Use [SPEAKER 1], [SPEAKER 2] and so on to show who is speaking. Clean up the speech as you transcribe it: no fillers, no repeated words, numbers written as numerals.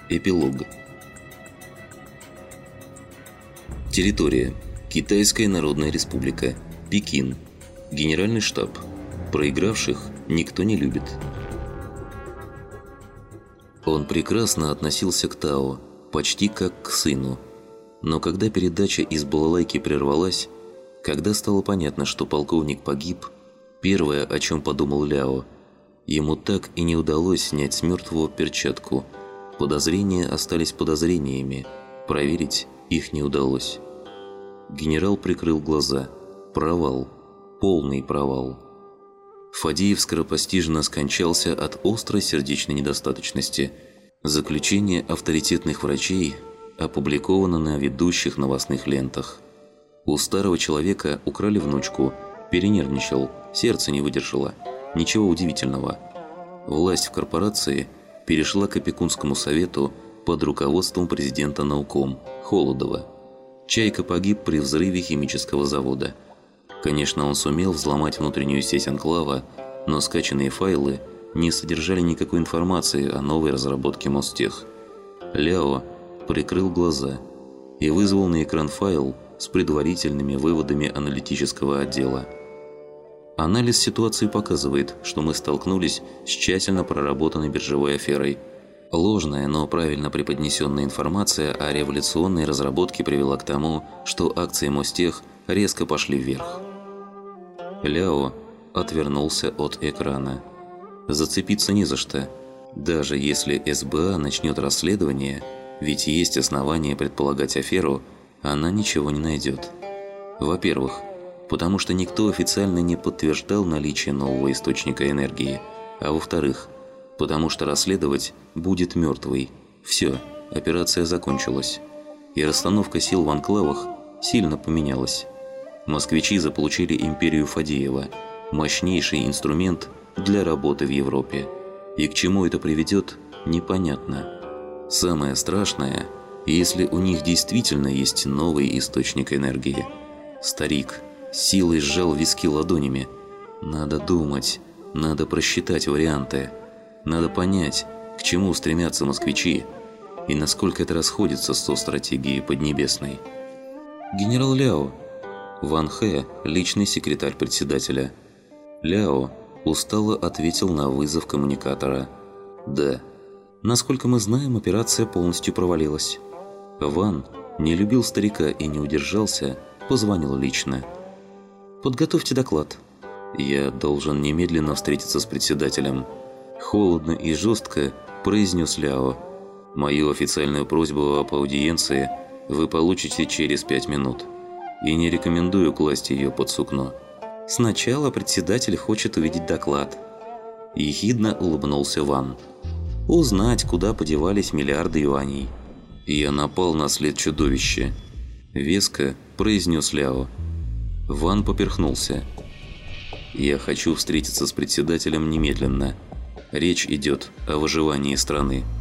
[SPEAKER 1] Эпилог. Территория. Китайская Народная Республика. Пекин. Генеральный штаб. Проигравших никто не любит. Он прекрасно относился к Тао, почти как к сыну. Но когда передача из балалайки прервалась, когда стало понятно, что полковник погиб, первое, о чем подумал Ляо, ему так и не удалось снять с мертвого перчатку. Подозрения остались подозрениями, проверить их не удалось. Генерал прикрыл глаза. Провал. Полный провал. Фадеев скоропостижно скончался от острой сердечной недостаточности. Заключение авторитетных врачей опубликовано на ведущих новостных лентах. У старого человека украли внучку, перенервничал, сердце не выдержало. Ничего удивительного. Власть в корпорации перешла к опекунскому совету под руководством президента науком Холодова. Чайка погиб при взрыве химического завода. Конечно, он сумел взломать внутреннюю сеть анклава, но скачанные файлы не содержали никакой информации о новой разработке Мостех. Ляо прикрыл глаза и вызвал на экран файл с предварительными выводами аналитического отдела. Анализ ситуации показывает, что мы столкнулись с тщательно проработанной биржевой аферой. Ложная, но правильно преподнесенная информация о революционной разработке привела к тому, что акции Мостех резко пошли вверх. Ляо отвернулся от экрана. Зацепиться не за что. Даже если СБА начнет расследование, ведь есть основания предполагать аферу, она ничего не найдет. Во-первых, потому что никто официально не подтверждал наличие нового источника энергии, а во-вторых, потому что расследовать будет мертвый. Все, операция закончилась. И расстановка сил в анклавах сильно поменялась. Москвичи заполучили империю Фадеева, мощнейший инструмент для работы в Европе. И к чему это приведет, непонятно. Самое страшное, если у них действительно есть новый источник энергии. Старик силой сжал виски ладонями. Надо думать, надо просчитать варианты. Надо понять, к чему стремятся москвичи и насколько это расходится со стратегией Поднебесной. Генерал Ляо. Ван Хэ, личный секретарь председателя. Ляо устало ответил на вызов коммуникатора. Да. Насколько мы знаем, операция полностью провалилась. Ван не любил старика и не удержался, позвонил лично. «Подготовьте доклад». «Я должен немедленно встретиться с председателем». Холодно и жестко произнес Ляо. «Мою официальную просьбу об аудиенции вы получите через 5 минут. И не рекомендую класть ее под сукно». «Сначала председатель хочет увидеть доклад». Ехидно улыбнулся Ван. «Узнать, куда подевались миллиарды юаней». «Я напал на след чудовища», – веско произнес Ляо. Ван поперхнулся. «Я хочу встретиться с председателем немедленно. Речь идет о выживании страны».